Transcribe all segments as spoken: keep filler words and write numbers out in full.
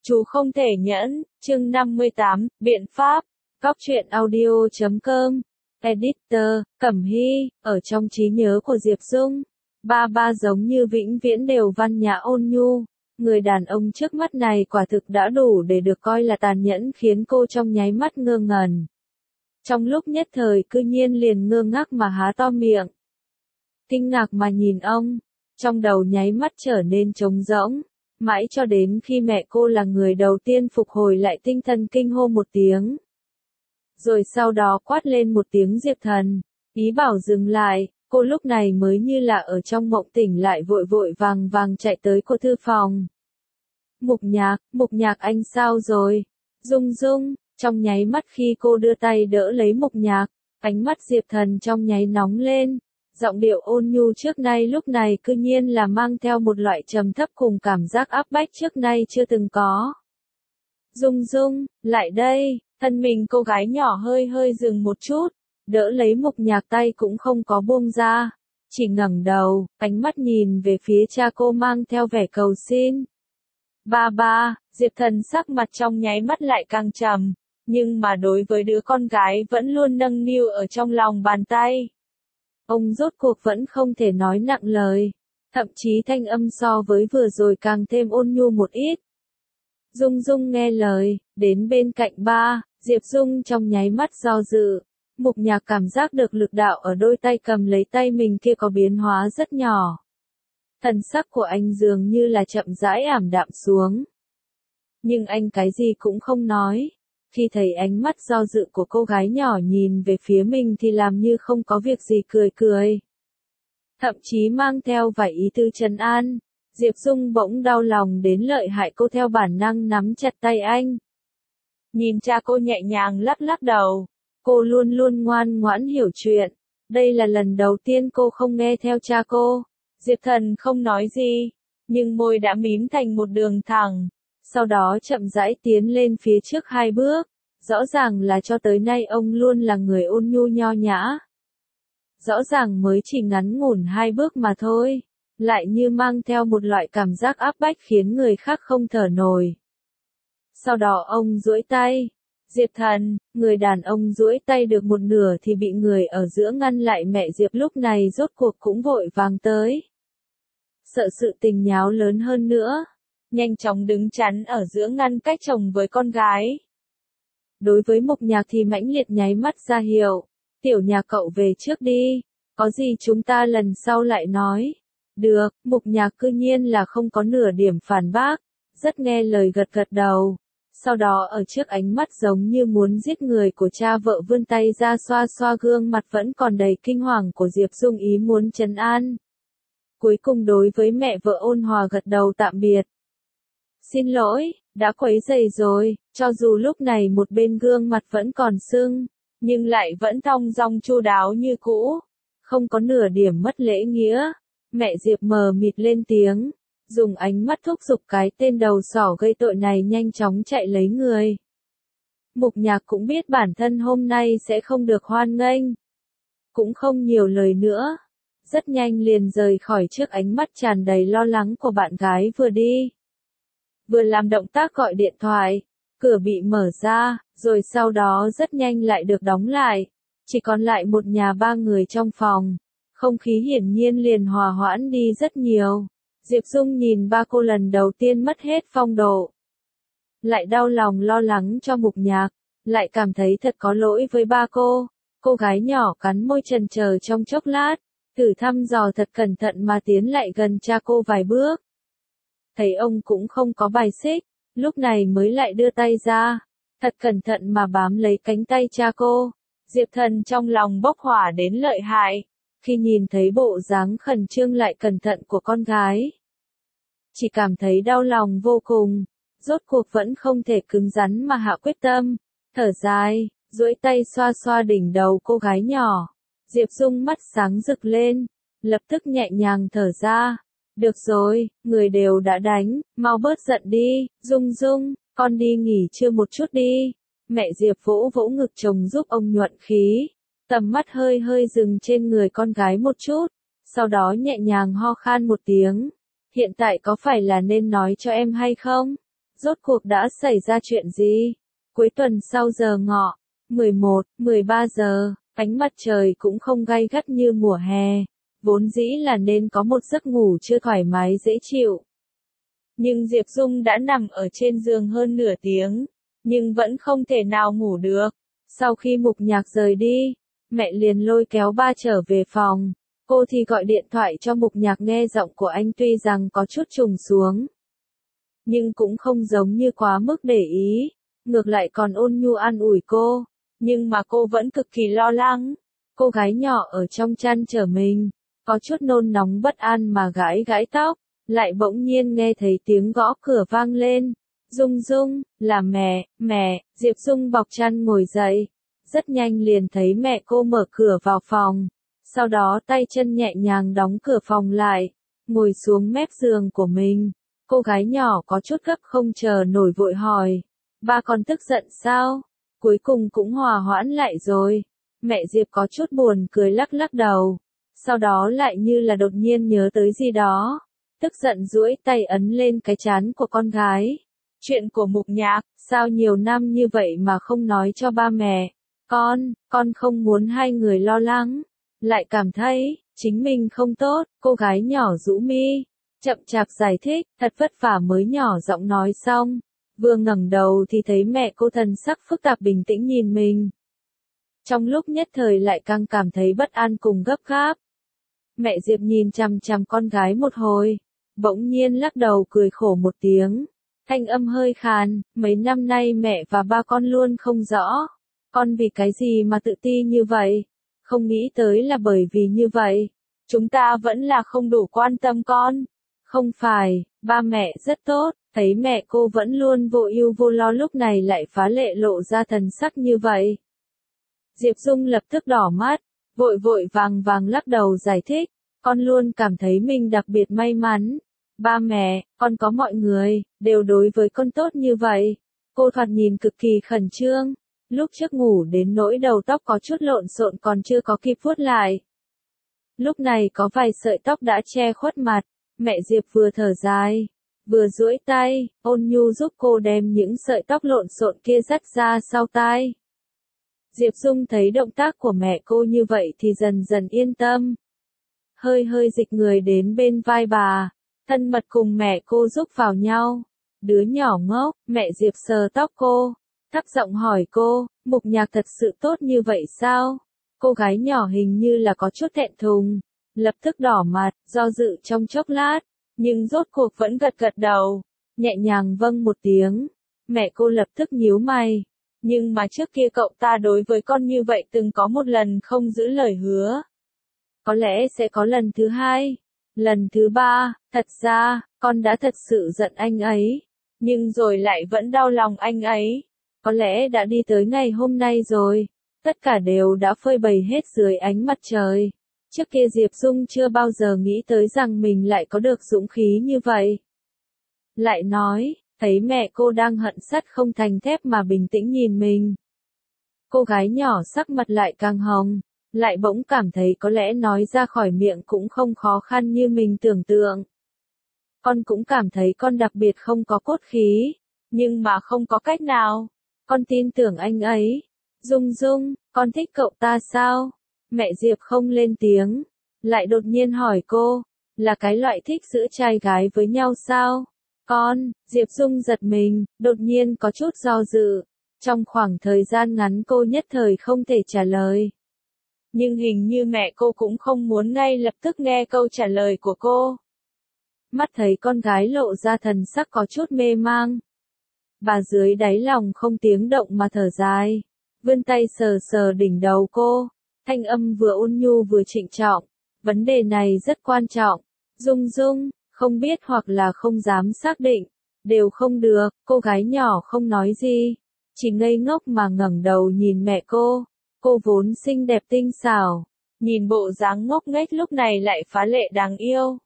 Chú không thể nhẫn, chương năm mươi tám, biện pháp, Cóc truyện audio chấm com, Editor, Cẩm Hy, ở trong trí nhớ của Diệp Dung. Ba ba giống như vĩnh viễn đều văn nhã ôn nhu, người đàn ông trước mắt này quả thực đã đủ để được coi là tàn nhẫn khiến cô trong nháy mắt ngơ ngẩn. Trong lúc nhất thời cư nhiên liền ngơ ngác mà há to miệng. Kinh ngạc mà nhìn ông, trong đầu nháy mắt trở nên trống rỗng. Mãi cho đến khi mẹ cô là người đầu tiên phục hồi lại tinh thần kinh hô một tiếng. Rồi sau đó quát lên một tiếng Diệp Thần, ý bảo dừng lại, cô lúc này mới như là ở trong mộng tỉnh lại vội vội vàng vàng chạy tới cô thư phòng. Mục Nhạc, Mục Nhạc anh sao rồi? Dung Dung, trong nháy mắt khi cô đưa tay đỡ lấy Mục Nhạc, ánh mắt Diệp Thần trong nháy nóng lên. Giọng điệu ôn nhu trước nay lúc này cư nhiên là mang theo một loại trầm thấp cùng cảm giác áp bách trước nay chưa từng có. Dung Dung, lại đây, thân mình cô gái nhỏ hơi hơi dừng một chút, đỡ lấy Mục Nhạc tay cũng không có buông ra, chỉ ngẩng đầu, ánh mắt nhìn về phía cha cô mang theo vẻ cầu xin. Ba ba, Diệp Thần sắc mặt trong nháy mắt lại càng trầm, nhưng mà đối với đứa con gái vẫn luôn nâng niu ở trong lòng bàn tay. Ông rốt cuộc vẫn không thể nói nặng lời, thậm chí thanh âm so với vừa rồi càng thêm ôn nhu một ít. Dung Dung nghe lời, đến bên cạnh ba, Diệp Dung trong nháy mắt do dự. Mục Nhạc cảm giác được lực đạo ở đôi tay cầm lấy tay mình kia có biến hóa rất nhỏ. Thần sắc của anh dường như là chậm rãi ảm đạm xuống. Nhưng anh cái gì cũng không nói. Khi thấy ánh mắt do dự của cô gái nhỏ nhìn về phía mình thì làm như không có việc gì cười cười. Thậm chí mang theo vài ý tư trấn an, Diệp Dung bỗng đau lòng đến lợi hại, cô theo bản năng nắm chặt tay anh. Nhìn cha cô nhẹ nhàng lắc lắc đầu, cô luôn luôn ngoan ngoãn hiểu chuyện, đây là lần đầu tiên cô không nghe theo cha cô. Diệp Thần không nói gì, nhưng môi đã mím thành một đường thẳng. Sau đó chậm rãi tiến lên phía trước hai bước, rõ ràng là cho tới nay ông luôn là người ôn nhu nho nhã. Rõ ràng mới chỉ ngắn ngủn hai bước mà thôi, lại như mang theo một loại cảm giác áp bách khiến người khác không thở nổi. Sau đó ông duỗi tay, Diệp Thần, người đàn ông duỗi tay được một nửa thì bị người ở giữa ngăn lại, mẹ Diệp lúc này rốt cuộc cũng vội vàng tới. Sợ sự tình nháo lớn hơn nữa. Nhanh chóng đứng chắn ở giữa ngăn cách chồng với con gái. Đối với Mục Nhạc thì mãnh liệt nháy mắt ra hiệu, tiểu nhà cậu về trước đi, có gì chúng ta lần sau lại nói. Được, Mục Nhạc cư nhiên là không có nửa điểm phản bác, rất nghe lời gật gật đầu. Sau đó ở trước ánh mắt giống như muốn giết người của cha vợ vươn tay ra xoa xoa gương mặt vẫn còn đầy kinh hoàng của Diệp Dung, ý muốn trấn an. Cuối cùng đối với mẹ vợ ôn hòa gật đầu tạm biệt. Xin lỗi, đã quấy rầy rồi, cho dù lúc này một bên gương mặt vẫn còn sưng, nhưng lại vẫn thong dong chu đáo như cũ, không có nửa điểm mất lễ nghĩa. Mẹ Diệp mờ mịt lên tiếng, dùng ánh mắt thúc giục cái tên đầu sỏ gây tội này nhanh chóng chạy lấy người. Mục Nhạc cũng biết bản thân hôm nay sẽ không được hoan nghênh, cũng không nhiều lời nữa, rất nhanh liền rời khỏi trước ánh mắt tràn đầy lo lắng của bạn gái vừa đi. Vừa làm động tác gọi điện thoại, cửa bị mở ra, rồi sau đó rất nhanh lại được đóng lại. Chỉ còn lại một nhà ba người trong phòng. Không khí hiển nhiên liền hòa hoãn đi rất nhiều. Diệp Dung nhìn ba cô lần đầu tiên mất hết phong độ. Lại đau lòng lo lắng cho Mục Nhạc, lại cảm thấy thật có lỗi với ba cô. Cô gái nhỏ cắn môi chần chờ trong chốc lát, thử thăm dò thật cẩn thận mà tiến lại gần cha cô vài bước. Thấy ông cũng không có bài xích, lúc này mới lại đưa tay ra, thật cẩn thận mà bám lấy cánh tay cha cô. Diệp Thần trong lòng bốc hỏa đến lợi hại, khi nhìn thấy bộ dáng khẩn trương lại cẩn thận của con gái. Chỉ cảm thấy đau lòng vô cùng, rốt cuộc vẫn không thể cứng rắn mà hạ quyết tâm, thở dài, duỗi tay xoa xoa đỉnh đầu cô gái nhỏ. Diệp Dung mắt sáng rực lên, lập tức nhẹ nhàng thở ra. Được rồi, người đều đã đánh, mau bớt giận đi, Dung Dung, con đi nghỉ trưa một chút đi. Mẹ Diệp vỗ vỗ ngực chồng giúp ông nhuận khí, tầm mắt hơi hơi dừng trên người con gái một chút, sau đó nhẹ nhàng ho khan một tiếng. Hiện tại có phải là nên nói cho em hay không? Rốt cuộc đã xảy ra chuyện gì? Cuối tuần sau giờ ngọ, mười một, mười ba giờ, ánh mặt trời cũng không gay gắt như mùa hè, vốn dĩ là nên có một giấc ngủ trưa thoải mái dễ chịu. Nhưng Diệp Dung đã nằm ở trên giường hơn nửa tiếng, nhưng vẫn không thể nào ngủ được. Sau khi Mục Nhạc rời đi, mẹ liền lôi kéo ba trở về phòng. Cô thì gọi điện thoại cho Mục Nhạc, nghe giọng của anh tuy rằng có chút trùng xuống, nhưng cũng không giống như quá mức để ý, ngược lại còn ôn nhu an ủi cô. Nhưng mà cô vẫn cực kỳ lo lắng. Cô gái nhỏ ở trong chăn trở mình, có chút nôn nóng bất an mà gãi gãi tóc, lại bỗng nhiên nghe thấy tiếng gõ cửa vang lên. Dung Dung, là mẹ, mẹ. Diệp Dung bọc chăn ngồi dậy, rất nhanh liền thấy mẹ cô mở cửa vào phòng, sau đó tay chân nhẹ nhàng đóng cửa phòng lại, ngồi xuống mép giường của mình. Cô gái nhỏ có chút gấp không chờ nổi vội hỏi, ba con tức giận sao? Cuối cùng cũng hòa hoãn lại rồi. Mẹ Diệp có chút buồn cười lắc lắc đầu, sau đó lại như là đột nhiên nhớ tới gì đó, tức giận duỗi tay ấn lên cái trán của con gái. Chuyện của Mục Nhạc, sao nhiều năm như vậy mà không nói cho ba mẹ? Con, con không muốn hai người lo lắng, lại cảm thấy chính mình không tốt. Cô gái nhỏ rũ mi, chậm chạp giải thích, thật vất vả mới nhỏ giọng nói xong. Vừa ngẩng đầu thì thấy mẹ cô thần sắc phức tạp bình tĩnh nhìn mình. Trong lúc nhất thời lại càng cảm thấy bất an cùng gấp gáp. Mẹ Diệp nhìn chằm chằm con gái một hồi, bỗng nhiên lắc đầu cười khổ một tiếng, thanh âm hơi khàn, mấy năm nay mẹ và ba con luôn không rõ, con vì cái gì mà tự ti như vậy, không nghĩ tới là bởi vì như vậy, chúng ta vẫn là không đủ quan tâm con. Không phải, ba mẹ rất tốt. Thấy mẹ cô vẫn luôn vô ưu vô lo lúc này lại phá lệ lộ ra thần sắc như vậy. Diệp Dung lập tức đỏ mắt, vội vội vàng vàng lắc đầu giải thích, con luôn cảm thấy mình đặc biệt may mắn. Ba mẹ, con có mọi người, đều đối với con tốt như vậy. Cô thoạt nhìn cực kỳ khẩn trương, lúc trước ngủ đến nỗi đầu tóc có chút lộn xộn còn chưa có kịp vuốt lại. Lúc này có vài sợi tóc đã che khuất mặt, mẹ Diệp vừa thở dài, vừa duỗi tay, ôn nhu giúp cô đem những sợi tóc lộn xộn kia dắt ra sau tai. Diệp Dung thấy động tác của mẹ cô như vậy thì dần dần yên tâm. Hơi hơi dịch người đến bên vai bà, thân mật cùng mẹ cô giúp vào nhau. Đứa nhỏ ngốc, mẹ Diệp sờ tóc cô, thấp giọng hỏi cô, Mục Nhạc thật sự tốt như vậy sao? Cô gái nhỏ hình như là có chút thẹn thùng, lập tức đỏ mặt, do dự trong chốc lát, nhưng rốt cuộc vẫn gật gật đầu, nhẹ nhàng vâng một tiếng. Mẹ cô lập tức nhíu mày, nhưng mà trước kia cậu ta đối với con như vậy từng có một lần không giữ lời hứa. Có lẽ sẽ có lần thứ hai, lần thứ ba, thật ra, con đã thật sự giận anh ấy, nhưng rồi lại vẫn đau lòng anh ấy. Có lẽ đã đi tới ngày hôm nay rồi, tất cả đều đã phơi bày hết dưới ánh mặt trời. Trước kia Diệp Dung chưa bao giờ nghĩ tới rằng mình lại có được dũng khí như vậy. Lại nói, thấy mẹ cô đang hận sắt không thành thép mà bình tĩnh nhìn mình. Cô gái nhỏ sắc mặt lại càng hồng, lại bỗng cảm thấy có lẽ nói ra khỏi miệng cũng không khó khăn như mình tưởng tượng. Con cũng cảm thấy con đặc biệt không có cốt khí, nhưng mà không có cách nào. Con tin tưởng anh ấy. Dung Dung, con thích cậu ta sao? Mẹ Diệp không lên tiếng, lại đột nhiên hỏi cô, là cái loại thích giữa trai gái với nhau sao? Con, Diệp Dung giật mình, đột nhiên có chút do dự. Trong khoảng thời gian ngắn cô nhất thời không thể trả lời. Nhưng hình như mẹ cô cũng không muốn ngay lập tức nghe câu trả lời của cô. Mắt thấy con gái lộ ra thần sắc có chút mê mang. Bà dưới đáy lòng không tiếng động mà thở dài, vươn tay sờ sờ đỉnh đầu cô, thanh âm vừa ôn nhu vừa trịnh trọng. Vấn đề này rất quan trọng. Dung Dung, không biết hoặc là không dám xác định, đều không được. Cô gái nhỏ không nói gì, chỉ ngây ngốc mà ngẩng đầu nhìn mẹ cô. Cô vốn xinh đẹp tinh xảo, nhìn bộ dáng ngốc nghếch lúc này lại phá lệ đáng yêu.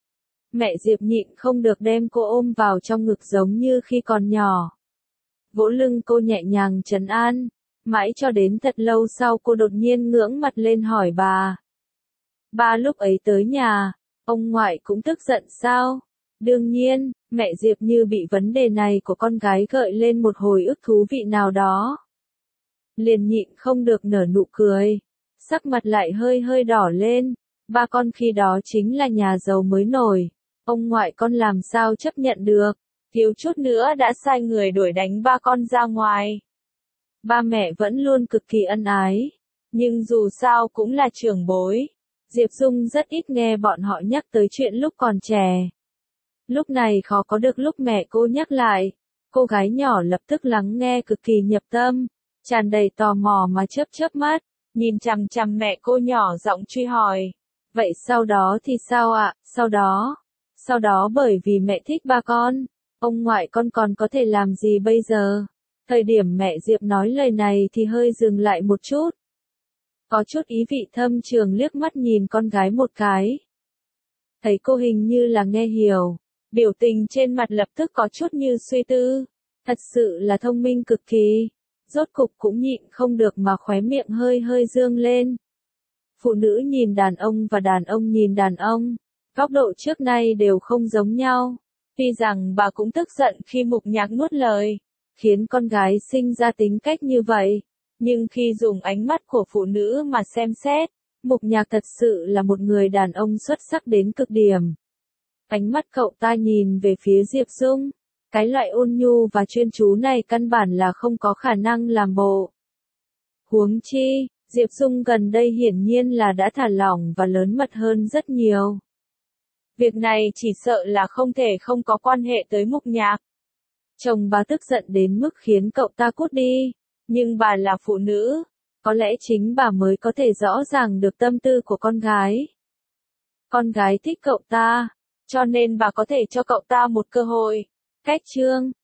Mẹ Diệp nhịn không được đem cô ôm vào trong ngực giống như khi còn nhỏ. Vỗ lưng cô nhẹ nhàng trấn an, mãi cho đến thật lâu sau cô đột nhiên ngưỡng mặt lên hỏi bà. Ba lúc ấy tới nhà, ông ngoại cũng tức giận sao? Đương nhiên, mẹ Diệp Như bị vấn đề này của con gái gợi lên một hồi ức thú vị nào đó. Liền nhịn không được nở nụ cười, sắc mặt lại hơi hơi đỏ lên, ba con khi đó chính là nhà giàu mới nổi, ông ngoại con làm sao chấp nhận được, thiếu chút nữa đã sai người đuổi đánh ba con ra ngoài. Ba mẹ vẫn luôn cực kỳ ân ái, nhưng dù sao cũng là trưởng bối, Diệp Dung rất ít nghe bọn họ nhắc tới chuyện lúc còn trẻ. Lúc này khó có được lúc mẹ cô nhắc lại, cô gái nhỏ lập tức lắng nghe cực kỳ nhập tâm, tràn đầy tò mò mà chớp chớp mắt, nhìn chằm chằm mẹ cô nhỏ giọng truy hỏi. Vậy sau đó thì sao ạ? Sau đó? Sau đó bởi vì mẹ thích ba con, ông ngoại con còn có thể làm gì bây giờ? Thời điểm mẹ Diệp nói lời này thì hơi dừng lại một chút. Có chút ý vị thâm trường liếc mắt nhìn con gái một cái. Thấy cô hình như là nghe hiểu, biểu tình trên mặt lập tức có chút như suy tư. Thật sự là thông minh cực kỳ. Rốt cục cũng nhịn không được mà khóe miệng hơi hơi dương lên. Phụ nữ nhìn đàn ông và đàn ông nhìn đàn ông, góc độ trước nay đều không giống nhau. Tuy rằng bà cũng tức giận khi Mục Nhạc nuốt lời, khiến con gái sinh ra tính cách như vậy. Nhưng khi dùng ánh mắt của phụ nữ mà xem xét, Mục Nhạc thật sự là một người đàn ông xuất sắc đến cực điểm. Ánh mắt cậu ta nhìn về phía Diệp Dung, cái loại ôn nhu và chuyên chú này căn bản là không có khả năng làm bộ. Huống chi, Diệp Dung gần đây hiển nhiên là đã thả lỏng và lớn mật hơn rất nhiều. Việc này chỉ sợ là không thể không có quan hệ tới Mục Nhạc. Chồng bà tức giận đến mức khiến cậu ta cút đi, nhưng bà là phụ nữ, có lẽ chính bà mới có thể rõ ràng được tâm tư của con gái. Con gái thích cậu ta, cho nên bà có thể cho cậu ta một cơ hội. Cách chương